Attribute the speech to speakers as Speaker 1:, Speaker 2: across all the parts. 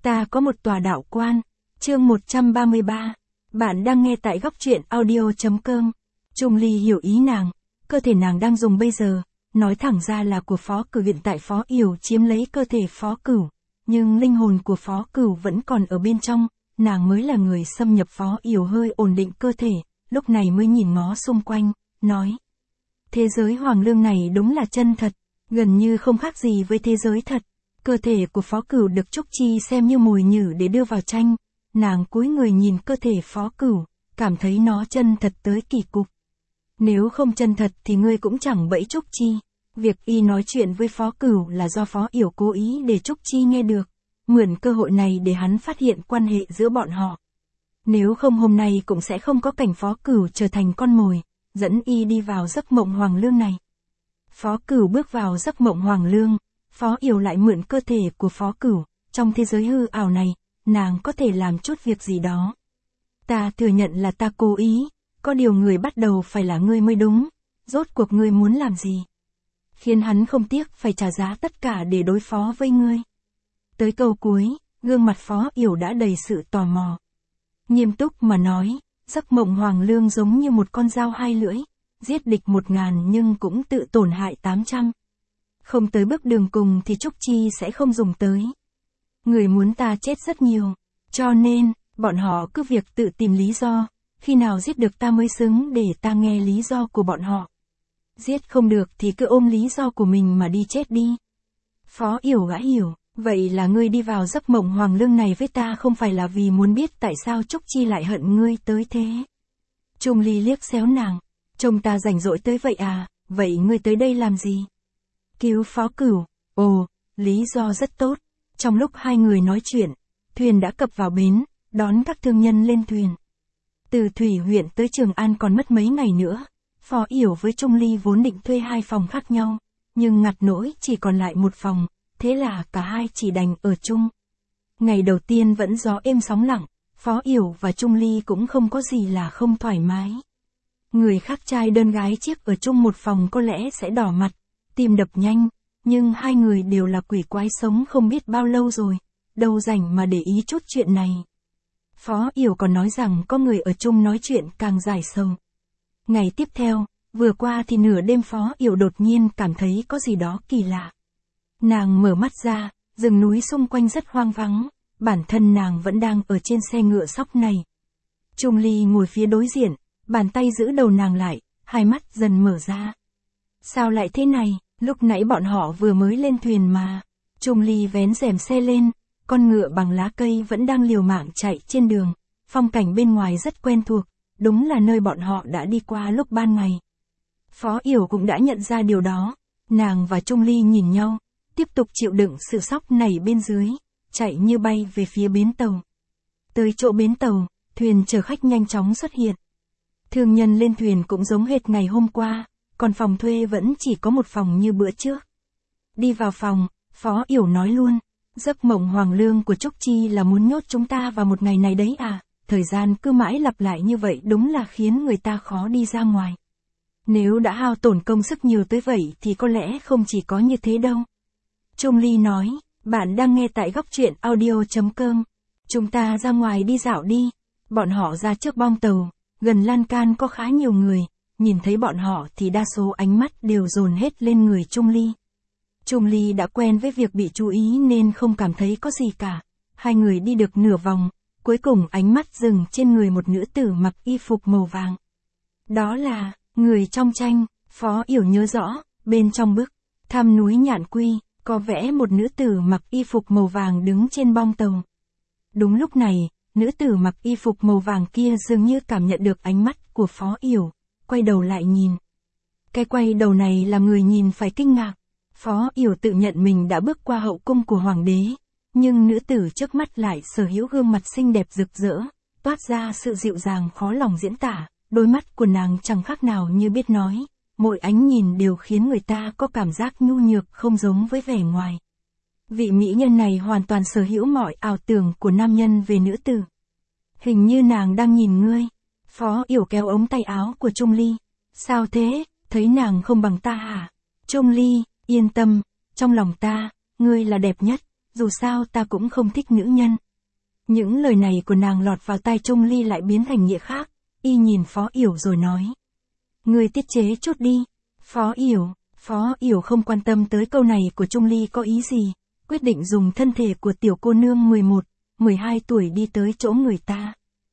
Speaker 1: Ta có một tòa đạo quan. Chương 133. Bạn đang nghe tại góc truyện audio.com. Trung Ly hiểu ý nàng. Cơ thể nàng đang dùng bây giờ, nói thẳng ra là của Phó Cửu. Hiện tại Phó Yểu chiếm lấy cơ thể Phó Cửu, nhưng linh hồn của Phó Cửu vẫn còn ở bên trong. Nàng mới là người xâm nhập. Phó Yểu hơi ổn định cơ thể, lúc này mới nhìn ngó xung quanh, nói: thế giới Hoàng Lương này đúng là chân thật, gần như không khác gì với thế giới thật. Cơ thể của Phó Cửu được Trúc Chi xem như mồi nhử để đưa vào tranh. Nàng cúi người nhìn cơ thể Phó Cửu, cảm thấy nó chân thật tới kỳ cục. Nếu không chân thật thì ngươi cũng chẳng bẫy Trúc Chi. Việc y nói chuyện với Phó Cửu là do Phó Yểu cố ý để Trúc Chi nghe được, mượn cơ hội này để hắn phát hiện quan hệ giữa bọn họ. Nếu không hôm nay cũng sẽ không có cảnh Phó Cửu trở thành con mồi, dẫn y đi vào giấc mộng Hoàng Lương này. Phó Cửu bước vào giấc mộng Hoàng Lương, Phó Yểu lại mượn cơ thể của Phó Cửu. Trong thế giới hư ảo này, nàng có thể làm chút việc gì đó. Ta thừa nhận là ta cố ý, có điều người bắt đầu phải là ngươi mới đúng. Rốt cuộc ngươi muốn làm gì? Khiến hắn không tiếc phải trả giá tất cả để đối phó với ngươi. Tới câu cuối, gương mặt Phó Yểu đã đầy sự tò mò. Nghiêm túc mà nói, giấc mộng Hoàng Lương giống như một con dao hai lưỡi, giết địch 1000 nhưng cũng tự tổn hại 800. Không tới bước đường cùng thì Trúc Chi sẽ không dùng tới. Người muốn ta chết rất nhiều, cho nên, bọn họ cứ việc tự tìm lý do, khi nào giết được ta mới xứng để ta nghe lý do của bọn họ. Giết không được thì cứ ôm lý do của mình mà đi chết đi. Phó Yểu gã hiểu, vậy là ngươi đi vào giấc mộng Hoàng Lương này với ta không phải là vì muốn biết tại sao Trúc Chi lại hận ngươi tới thế. Trung Ly liếc xéo nàng, trông ta rảnh rỗi tới vậy à, vậy ngươi tới đây làm gì? Cứu Phó Cửu. Ồ, lý do rất tốt. Trong lúc hai người nói chuyện, thuyền đã cập vào bến, đón các thương nhân lên thuyền. Từ Thủy huyện tới Trường An còn mất mấy ngày nữa. Phó Yểu với Trung Ly vốn định thuê 2 phòng khác nhau, nhưng ngặt nỗi chỉ còn lại 1 phòng, thế là cả hai chỉ đành ở chung. Ngày đầu tiên vẫn gió êm sóng lặng, Phó Yểu và Trung Ly cũng không có gì là không thoải mái. Người khác trai đơn gái chiếc ở chung một phòng có lẽ sẽ đỏ mặt, tim đập nhanh, nhưng hai người đều là quỷ quái sống không biết bao lâu rồi, đâu rảnh mà để ý chút chuyện này. Phó Yểu còn nói rằng có người ở chung nói chuyện càng giải sầu. Ngày tiếp theo, vừa qua thì nửa đêm Phó Yểu đột nhiên cảm thấy có gì đó kỳ lạ. Nàng mở mắt ra, rừng núi xung quanh rất hoang vắng, bản thân nàng vẫn đang ở trên xe ngựa sóc này. Trung Ly ngồi phía đối diện, bàn tay giữ đầu nàng lại, hai mắt dần mở ra. Sao lại thế này, lúc nãy bọn họ vừa mới lên thuyền mà. Trung Ly vén rèm xe lên, con ngựa bằng lá cây vẫn đang liều mạng chạy trên đường, phong cảnh bên ngoài rất quen thuộc, đúng là nơi bọn họ đã đi qua lúc ban ngày. Phó Yểu cũng đã nhận ra điều đó, nàng và Trung Ly nhìn nhau, tiếp tục chịu đựng sự sóc nảy bên dưới, chạy như bay về phía bến tàu. Tới chỗ bến tàu, thuyền chở khách nhanh chóng xuất hiện. Thương nhân lên thuyền cũng giống hệt ngày hôm qua, còn phòng thuê vẫn chỉ có 1 phòng như bữa trước. Đi vào phòng, Phó Yểu nói luôn, giấc mộng Hoàng Lương của Trúc Chi là muốn nhốt chúng ta vào một ngày này đấy à, thời gian cứ mãi lặp lại như vậy đúng là khiến người ta khó đi ra ngoài. Nếu đã hao tổn công sức nhiều tới vậy thì có lẽ không chỉ có như thế đâu. Trung Ly nói, bạn đang nghe tại góc truyện audio.com. Chúng ta ra ngoài đi dạo đi. Bọn họ ra trước bong tàu, gần lan can có khá nhiều người, nhìn thấy bọn họ thì đa số ánh mắt đều dồn hết lên người Trung Ly. Trung Ly đã quen với việc bị chú ý nên không cảm thấy có gì cả. Hai người đi được nửa vòng, cuối cùng ánh mắt dừng trên người một nữ tử mặc y phục màu vàng. Đó là người trong tranh. Phó Yểu nhớ rõ, bên trong bức Thăm núi Nhạn Quy, có vẽ một nữ tử mặc y phục màu vàng đứng trên bong tàu. Đúng lúc này, nữ tử mặc y phục màu vàng kia dường như cảm nhận được ánh mắt của Phó Yểu, quay đầu lại nhìn. Cái quay đầu này làm người nhìn phải kinh ngạc. Phó Yểu tự nhận mình đã bước qua hậu cung của hoàng đế, nhưng nữ tử trước mắt lại sở hữu gương mặt xinh đẹp rực rỡ, toát ra sự dịu dàng khó lòng diễn tả, đôi mắt của nàng chẳng khác nào như biết nói, mỗi ánh nhìn đều khiến người ta có cảm giác nhu nhược không giống với vẻ ngoài. Vị mỹ nhân này hoàn toàn sở hữu mọi ảo tưởng của nam nhân về nữ tử. Hình như nàng đang nhìn ngươi. Phó Yểu kéo ống tay áo của Trung Ly. Sao thế, thấy nàng không bằng ta hả? Trung Ly, yên tâm, trong lòng ta, ngươi là đẹp nhất. dù sao ta cũng không thích nữ nhân. Những lời này của nàng lọt vào tai Trung Ly lại biến thành nghĩa khác, y nhìn Phó Yểu rồi nói. Ngươi tiết chế chút đi. Phó Yểu không quan tâm tới câu này của Trung Ly có ý gì, quyết định dùng thân thể của tiểu cô nương 11, 12 tuổi đi tới chỗ người ta.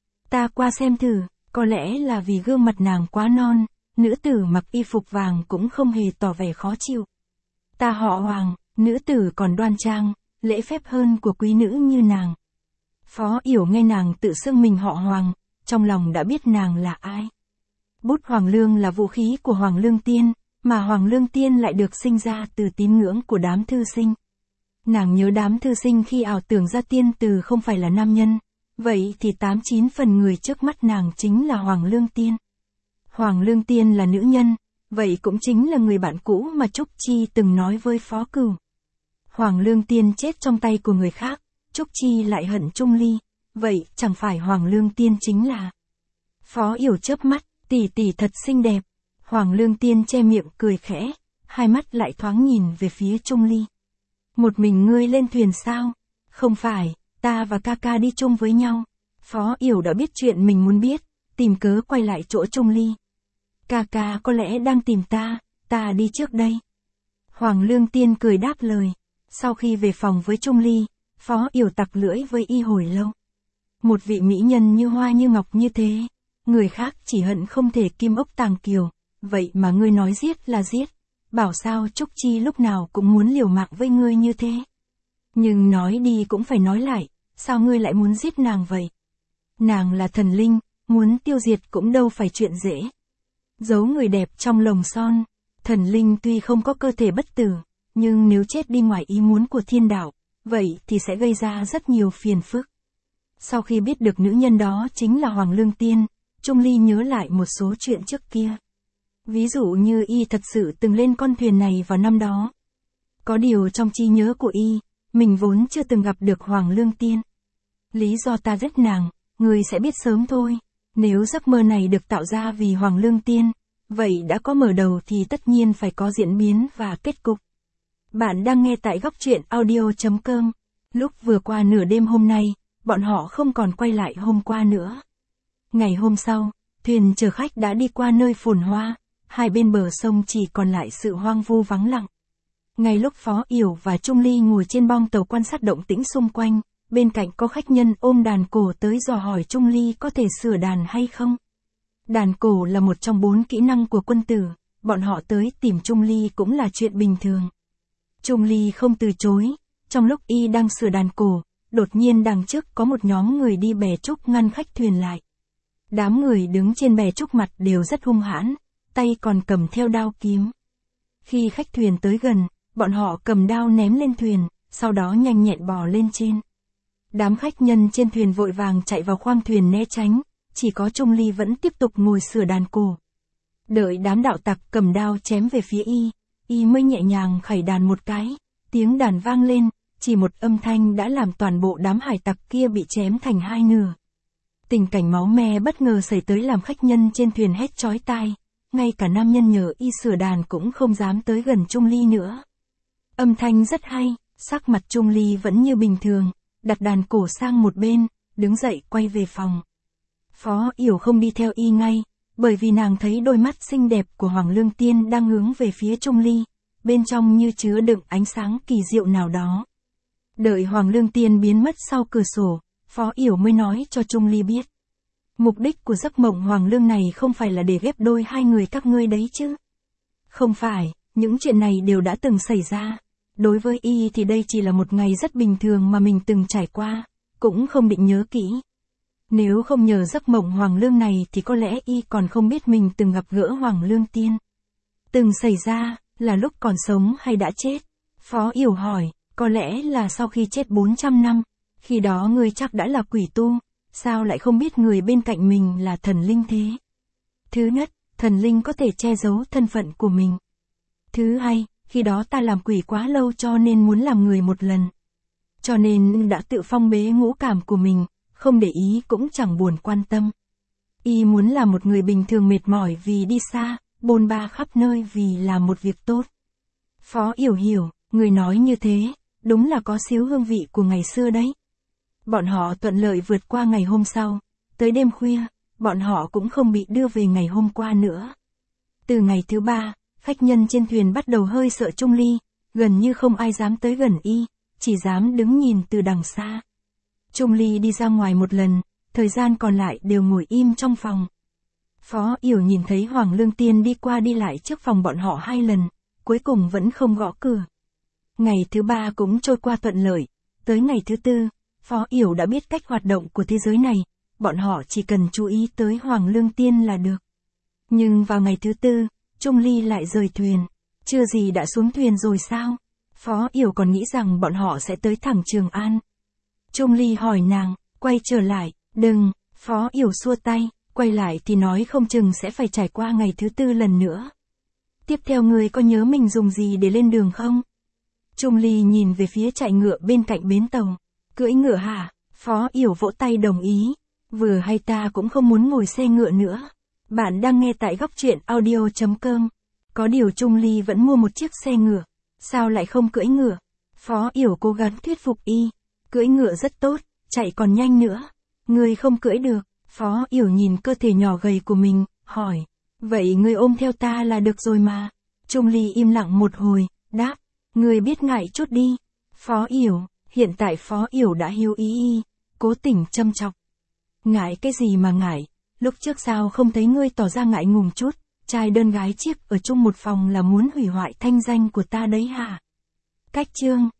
Speaker 1: Ta qua xem thử, có lẽ là vì gương mặt nàng quá non, nữ tử mặc y phục vàng cũng không hề tỏ vẻ khó chịu. Ta họ Hoàng, nữ tử còn đoan trang, lễ phép hơn của quý nữ như nàng. Phó Yểu nghe nàng tự xưng mình họ Hoàng, trong lòng đã biết nàng là ai. Bút Hoàng Lương là vũ khí của Hoàng Lương Tiên, mà Hoàng Lương Tiên lại được sinh ra từ tín ngưỡng của đám thư sinh. Nàng nhớ đám thư sinh khi ảo tưởng ra tiên từ không phải là nam nhân, vậy thì 89 phần người trước mắt nàng chính là Hoàng Lương Tiên. Hoàng Lương Tiên là nữ nhân, vậy cũng chính là người bạn cũ mà Trúc Chi từng nói với Phó Cửu. Hoàng Lương Tiên chết trong tay của người khác, Trúc Chi lại hận Trung Ly, vậy chẳng phải Hoàng Lương Tiên chính là. Phó Yểu chớp mắt, tỷ tỷ thật xinh đẹp. Hoàng Lương Tiên che miệng cười khẽ, hai mắt lại thoáng nhìn về phía Trung Ly. Một mình ngươi lên thuyền sao? Không phải, ta và ca ca đi chung với nhau. Phó Yểu đã biết chuyện mình muốn biết, tìm cớ quay lại chỗ Trung Ly. Ca ca có lẽ đang tìm ta đi trước đây. Hoàng Lương Tiên cười đáp lời. Sau khi về phòng với Trung Ly, Phó Yểu tặc lưỡi với y hồi lâu. Một vị mỹ nhân như hoa như ngọc như thế, người khác chỉ hận không thể kim ốc tàng kiều, vậy mà ngươi nói giết là giết, bảo sao Trúc Chi lúc nào cũng muốn liều mạng với ngươi như thế. Nhưng nói đi cũng phải nói lại, sao ngươi lại muốn giết nàng vậy? Nàng là thần linh, muốn tiêu diệt cũng đâu phải chuyện dễ. Giấu người đẹp trong lồng son, thần linh tuy không có cơ thể bất tử, nhưng nếu chết đi ngoài ý muốn của thiên đạo, vậy thì sẽ gây ra rất nhiều phiền phức. Sau khi biết được nữ nhân đó chính là Hoàng Lương Tiên, Trung Ly nhớ lại một số chuyện trước kia. Ví dụ như y thật sự từng lên con thuyền này vào năm đó. Có điều trong trí nhớ của y, mình vốn chưa từng gặp được Hoàng Lương Tiên. Lý do ta giết nàng, người sẽ biết sớm thôi. Nếu giấc mơ này được tạo ra vì Hoàng Lương Tiên, vậy đã có mở đầu thì tất nhiên phải có diễn biến và kết cục. Bạn đang nghe tại góc truyện audio.com. Lúc vừa qua nửa đêm hôm nay, bọn họ không còn quay lại hôm qua nữa. Ngày hôm sau, thuyền chở khách đã đi qua nơi phồn hoa, hai bên bờ sông chỉ còn lại sự hoang vu vắng lặng. Ngay lúc Phó Yểu và Trung Ly ngồi trên bong tàu quan sát động tĩnh xung quanh, bên cạnh có khách nhân ôm đàn cổ tới dò hỏi Trung Ly có thể sửa đàn hay không. Đàn cổ là một trong 4 kỹ năng của quân tử, bọn họ tới tìm Trung Ly cũng là chuyện bình thường. Trung Ly không từ chối, trong lúc y đang sửa đàn cổ, đột nhiên đằng trước có một nhóm người đi bè trúc ngăn khách thuyền lại. Đám người đứng trên bè trúc mặt đều rất hung hãn, tay còn cầm theo đao kiếm. Khi khách thuyền tới gần, bọn họ cầm đao ném lên thuyền, sau đó nhanh nhẹn bò lên trên. Đám khách nhân trên thuyền vội vàng chạy vào khoang thuyền né tránh, chỉ có Trung Ly vẫn tiếp tục ngồi sửa đàn cổ. Đợi đám đạo tặc cầm đao chém về phía y mới nhẹ nhàng khẩy đàn một cái, tiếng đàn vang lên, chỉ một âm thanh đã làm toàn bộ đám hải tặc kia bị chém thành hai nửa. Tình cảnh máu me bất ngờ xảy tới làm khách nhân trên thuyền hét chói tai, ngay cả nam nhân nhờ y sửa đàn cũng không dám tới gần Trung Ly nữa. Âm thanh rất hay, sắc mặt Trung Ly vẫn như bình thường, đặt đàn cổ sang một bên, đứng dậy quay về phòng. Phó Yểu không đi theo y ngay, bởi vì nàng thấy đôi mắt xinh đẹp của Hoàng Lương Tiên đang hướng về phía Trung Ly, bên trong như chứa đựng ánh sáng kỳ diệu nào đó. Đợi Hoàng Lương Tiên biến mất sau cửa sổ, Phó Yểu mới nói cho Trung Ly biết. Mục đích của giấc mộng Hoàng Lương này không phải là để ghép đôi hai người các ngươi đấy chứ. Không phải, những chuyện này đều đã từng xảy ra. Đối với y thì đây chỉ là một ngày rất bình thường mà mình từng trải qua, cũng không định nhớ kỹ. Nếu không nhờ giấc mộng Hoàng Lương này thì có lẽ y còn không biết mình từng gặp gỡ Hoàng Lương Tiên. Từng xảy ra, là lúc còn sống hay đã chết? Phó Yểu hỏi, có lẽ là sau khi chết 400 năm, khi đó ngươi chắc đã là quỷ tu, sao lại không biết người bên cạnh mình là thần linh thế? Thứ nhất, thần linh có thể che giấu thân phận của mình. Thứ hai, khi đó ta làm quỷ quá lâu cho nên muốn làm người một lần. Cho nên đã tự phong bế ngũ cảm của mình, không để ý cũng chẳng buồn quan tâm. Y muốn là một người bình thường mệt mỏi vì đi xa, bôn ba khắp nơi vì làm một việc tốt. Phó Yểu hiểu, người nói như thế, đúng là có xíu hương vị của ngày xưa đấy. Bọn họ thuận lợi vượt qua ngày hôm sau, tới đêm khuya, bọn họ cũng không bị đưa về ngày hôm qua nữa. Từ ngày thứ 3, khách nhân trên thuyền bắt đầu hơi sợ Trung Ly, gần như không ai dám tới gần y, chỉ dám đứng nhìn từ đằng xa. Trung Ly đi ra ngoài một lần, thời gian còn lại đều ngồi im trong phòng. Phó Yểu nhìn thấy Hoàng Lương Tiên đi qua đi lại trước phòng bọn họ 2 lần, cuối cùng vẫn không gõ cửa. Ngày thứ 3 cũng trôi qua thuận lợi, tới ngày thứ 4, Phó Yểu đã biết cách hoạt động của thế giới này, bọn họ chỉ cần chú ý tới Hoàng Lương Tiên là được. Nhưng vào ngày thứ 4, Trung Ly lại rời thuyền, chưa gì đã xuống thuyền rồi sao? Phó Yểu còn nghĩ rằng bọn họ sẽ tới thẳng Trường An. Trung Ly hỏi nàng, quay trở lại, đừng, Phó Yểu xua tay, quay lại thì nói không chừng sẽ phải trải qua ngày thứ 4 lần nữa. Tiếp theo ngươi có nhớ mình dùng gì để lên đường không? Trung Ly nhìn về phía trại ngựa bên cạnh bến tàu. Cưỡi ngựa hả? Phó Yểu vỗ tay đồng ý. Vừa hay ta cũng không muốn ngồi xe ngựa nữa. Bạn đang nghe tại góc truyện audio.com. Có điều Trung Ly vẫn mua một chiếc xe ngựa. Sao lại không cưỡi ngựa? Phó Yểu cố gắng thuyết phục y. Cưỡi ngựa rất tốt, chạy còn nhanh nữa. Ngươi không cưỡi được. Phó Yểu nhìn cơ thể nhỏ gầy của mình, hỏi. Vậy ngươi ôm theo ta là được rồi mà. Trung Ly im lặng một hồi, đáp. Ngươi biết ngại chút đi. Phó Yểu, hiện tại Phó Yểu đã hiếu ý y, cố tình châm chọc. Ngại cái gì mà ngại, lúc trước sao không thấy ngươi tỏ ra ngại ngùng chút, trai đơn gái chiếc ở chung một phòng là muốn hủy hoại thanh danh của ta đấy hả? Cách chương